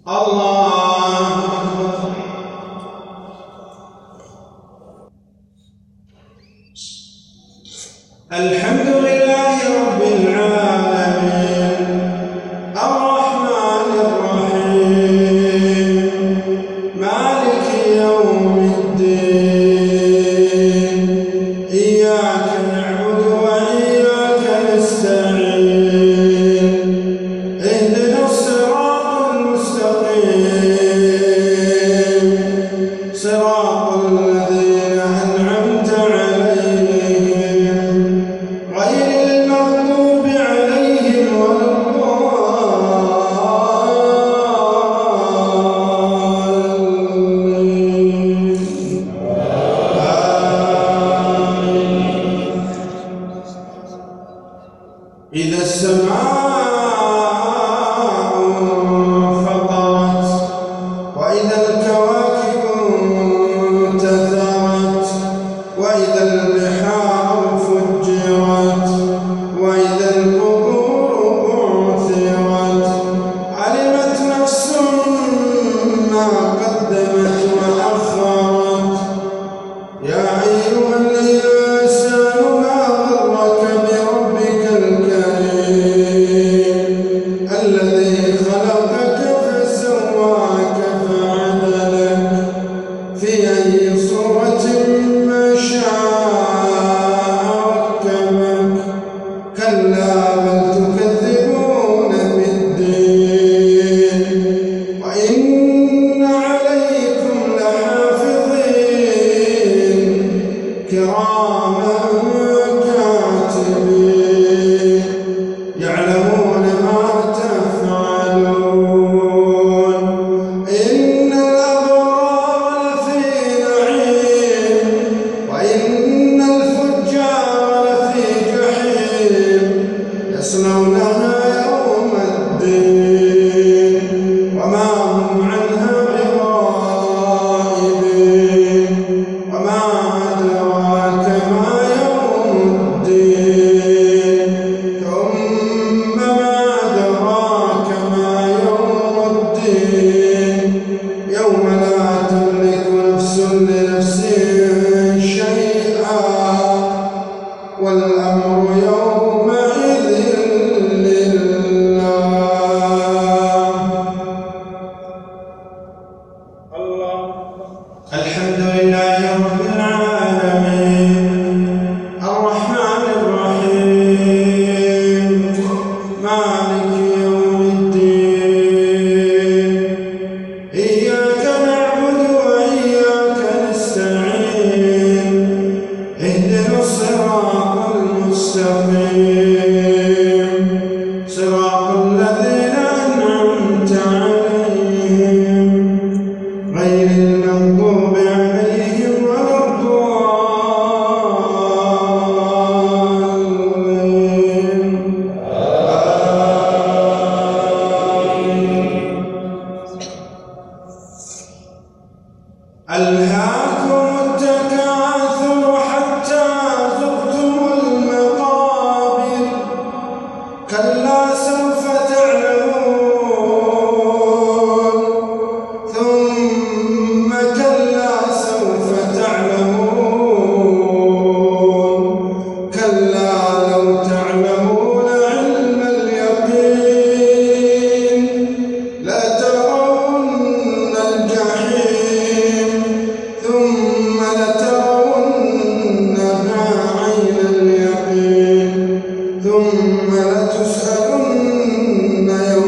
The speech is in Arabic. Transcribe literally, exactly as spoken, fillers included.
الحمد لله رب العالمين الرحمن الرحيم مالك يوم الدين إياك نعبد وإياك نستعين اهدنا الصراط المستقيم صراط الذين أنعمت عليهم غير المغضوب عليهم ولا الضالين. إذا السماء انفطرت وإذا الكواكب انتثرت وإذا البحار فجرت وإذا القبور بعثرت علمت نفس ما قدمت وأخرت يا أيها الإنسان ما غرك بربك الكريم الذي خلقك فسواك فعدلك في أي صورة ما شاء ركبك كلا بل تكذبون بالدين وإن عليكم لحافظين كراما كاتبين يعلمون ما تفعلون إن الأبرار لفي نعيم وإن الفجار لفي جحيم يصلونها يوم الدين وما هم عنها بغائبين وما أدراك ما يوم الدين ثم ما أدراك ما يوم الدين يوم لا تملك نفس لنفس شيئا والأمر يومئذ لله. الله الحمد لله رب العالمين الرحمن الرحيم مالك يوم الدين إياك نعبد وإياك نستعين اهدنا الصراط المستقيم صراط الذين أنعمت عليهم غير المغضوب عليهم ولا الضالين. ألهاكم التكاثر حتى زرتم المقابر كلا سوف تعلمون ثم كلا سوف تعلمون كلا لو تعلمون علم اليقين لترون الجحيم ثم لترونها عين اليقين ثم لتسألن يومئذ